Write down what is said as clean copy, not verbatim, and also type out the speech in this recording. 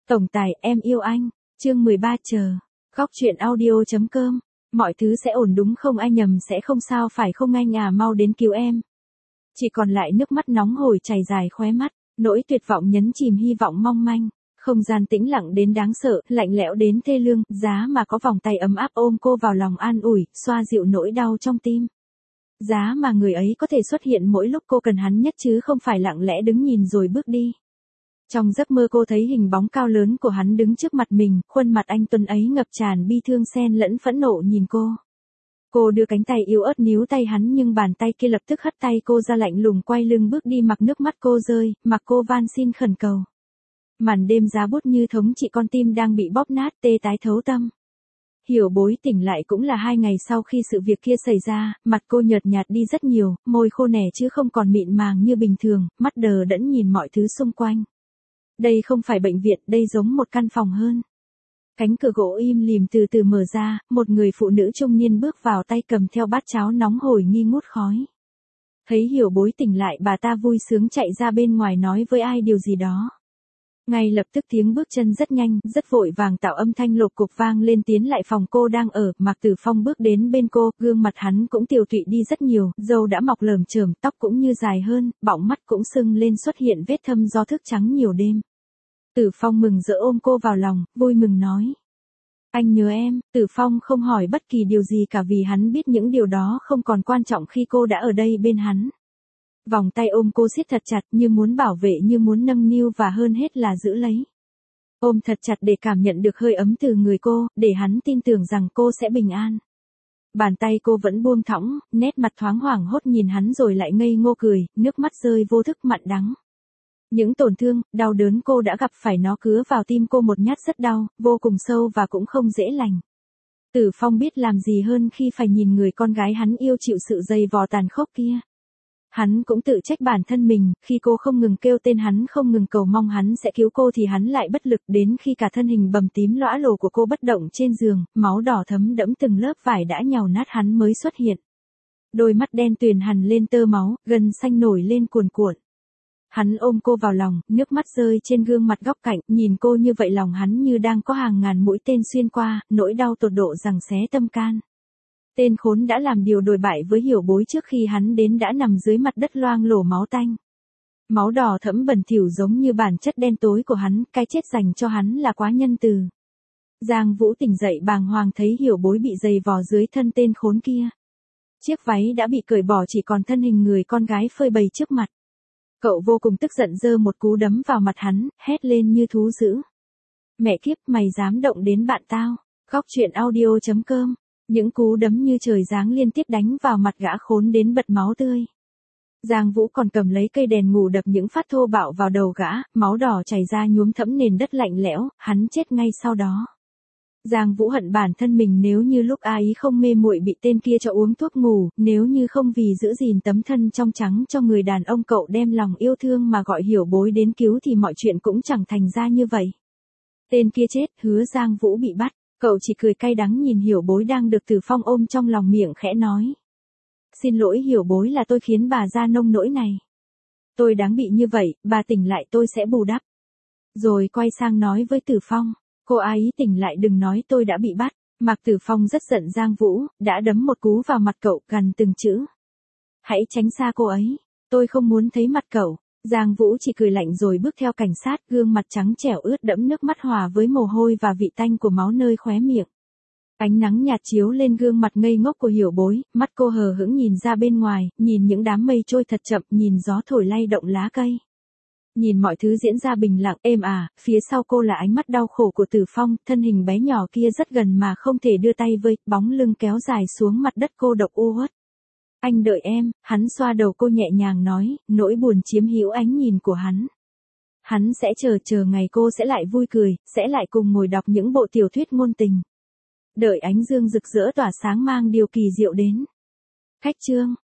Tổng tài em yêu anh, chương 13 chờ. Góc truyện audio.com. Mọi thứ sẽ ổn đúng không, ai nhầm sẽ không sao phải không anh à, mau đến cứu em. Chỉ còn lại nước mắt nóng hổi chảy dài khóe mắt, nỗi tuyệt vọng nhấn chìm hy vọng mong manh. Không gian tĩnh lặng đến đáng sợ, lạnh lẽo đến thê lương, giá mà có vòng tay ấm áp ôm cô vào lòng an ủi, xoa dịu nỗi đau trong tim. Giá mà người ấy có thể xuất hiện mỗi lúc cô cần hắn nhất chứ không phải lặng lẽ đứng nhìn rồi bước đi. Trong giấc mơ cô thấy hình bóng cao lớn của hắn đứng trước mặt mình, khuôn mặt anh tuấn ấy ngập tràn bi thương xen lẫn phẫn nộ nhìn cô. Cô đưa cánh tay yếu ớt níu tay hắn nhưng bàn tay kia lập tức hất tay cô ra, lạnh lùng quay lưng bước đi, mặc nước mắt cô rơi, mặc cô van xin khẩn cầu. Màn đêm giá bút như thống trị, con tim đang bị bóp nát tê tái thấu tâm. Hiểu Bối tỉnh lại cũng là 2 ngày sau khi sự việc kia xảy ra, mặt cô nhợt nhạt đi rất nhiều, môi khô nẻ chứ không còn mịn màng như bình thường, mắt đờ đẫn nhìn mọi thứ xung quanh. Đây không phải bệnh viện, đây giống một căn phòng hơn. Cánh cửa gỗ im lìm từ từ mở ra, một người phụ nữ trung niên bước vào, tay cầm theo bát cháo nóng hổi nghi ngút khói. Thấy Hiểu Bối tỉnh lại, bà ta vui sướng chạy ra bên ngoài nói với ai điều gì đó. Ngay lập tức tiếng bước chân rất nhanh, rất vội vàng tạo âm thanh lột cục vang lên tiến lại phòng cô đang ở. Mạc Tử Phong bước đến bên cô, gương mặt hắn cũng tiều tụy đi rất nhiều, râu đã mọc lởm chởm, tóc cũng như dài hơn, bọng mắt cũng sưng lên, xuất hiện vết thâm do thức trắng nhiều đêm. Tử Phong mừng rỡ ôm cô vào lòng, vui mừng nói. Anh nhớ em. Tử Phong không hỏi bất kỳ điều gì cả vì hắn biết những điều đó không còn quan trọng khi cô đã ở đây bên hắn. Vòng tay ôm cô siết thật chặt, như muốn bảo vệ, như muốn nâng niu và hơn hết là giữ lấy. Ôm thật chặt để cảm nhận được hơi ấm từ người cô, để hắn tin tưởng rằng cô sẽ bình an. Bàn tay cô vẫn buông thõng, nét mặt thoáng hoảng hốt nhìn hắn rồi lại ngây ngô cười, nước mắt rơi vô thức mặn đắng. Những tổn thương, đau đớn cô đã gặp phải nó cứa vào tim cô một nhát rất đau, vô cùng sâu và cũng không dễ lành. Tử Phong biết làm gì hơn khi phải nhìn người con gái hắn yêu chịu sự dày vò tàn khốc kia. Hắn cũng tự trách bản thân mình, khi cô không ngừng kêu tên hắn, không ngừng cầu mong hắn sẽ cứu cô thì hắn lại bất lực, đến khi cả thân hình bầm tím lõa lồ của cô bất động trên giường, máu đỏ thấm đẫm từng lớp vải đã nhàu nát hắn mới xuất hiện. Đôi mắt đen tuyền hằn lên tơ máu, gân xanh nổi lên cuồn cuộn. Hắn ôm cô vào lòng, nước mắt rơi trên gương mặt góc cạnh, nhìn cô như vậy lòng hắn như đang có hàng ngàn mũi tên xuyên qua, nỗi đau tột độ giằng xé tâm can. Tên khốn đã làm điều đồi bại với Hiểu Bối trước khi hắn đến đã nằm dưới mặt đất loang lổ máu tanh. Máu đỏ thẫm bẩn thỉu giống như bản chất đen tối của hắn, cái chết dành cho hắn là quá nhân từ. Giang Vũ tỉnh dậy bàng hoàng thấy Hiểu Bối bị giày vò dưới thân tên khốn kia. Chiếc váy đã bị cởi bỏ, chỉ còn thân hình người con gái phơi bày trước mặt. Cậu vô cùng tức giận giơ một cú đấm vào mặt hắn, hét lên như thú dữ. Mẹ kiếp, mày dám động đến bạn tao. Góc truyện audio.com. Những cú đấm như trời giáng liên tiếp đánh vào mặt gã khốn đến bật máu tươi. Giang Vũ còn cầm lấy cây đèn ngủ đập những phát thô bạo vào đầu gã, máu đỏ chảy ra nhuốm thẫm nền đất lạnh lẽo, hắn chết ngay sau đó. Giang Vũ hận bản thân mình, nếu như lúc ấy không mê muội bị tên kia cho uống thuốc ngủ, nếu như không vì giữ gìn tấm thân trong trắng cho người đàn ông cậu đem lòng yêu thương mà gọi Hiểu Bối đến cứu thì mọi chuyện cũng chẳng thành ra như vậy. Tên kia chết, hứa Giang Vũ bị bắt. Cậu chỉ cười cay đắng nhìn Hiểu Bối đang được Tử Phong ôm trong lòng, miệng khẽ nói. Xin lỗi Hiểu Bối, là tôi khiến bà ra nông nỗi này. Tôi đáng bị như vậy, bà tỉnh lại tôi sẽ bù đắp. Rồi quay sang nói với Tử Phong. Cô ấy tỉnh lại đừng nói tôi đã bị bắt. Mạc Tử Phong rất giận Giang Vũ, đã đấm một cú vào mặt cậu, gằn từng chữ. Hãy tránh xa cô ấy, tôi không muốn thấy mặt cậu. Giang Vũ chỉ cười lạnh rồi bước theo cảnh sát, gương mặt trắng trẻo ướt đẫm nước mắt hòa với mồ hôi và vị tanh của máu nơi khóe miệng. Ánh nắng nhạt chiếu lên gương mặt ngây ngốc của Hiểu Bối, mắt cô hờ hững nhìn ra bên ngoài, nhìn những đám mây trôi thật chậm, nhìn gió thổi lay động lá cây. Nhìn mọi thứ diễn ra bình lặng êm ả, phía sau cô là ánh mắt đau khổ của Tử Phong, thân hình bé nhỏ kia rất gần mà không thể đưa tay vơi, bóng lưng kéo dài xuống mặt đất cô độc u uất. Anh đợi em, hắn xoa đầu cô nhẹ nhàng nói, nỗi buồn chiếm hữu ánh nhìn của hắn. Hắn sẽ chờ ngày cô sẽ lại vui cười, sẽ lại cùng ngồi đọc những bộ tiểu thuyết ngôn tình. Đợi ánh dương rực rỡ tỏa sáng mang điều kỳ diệu đến. Khách chương.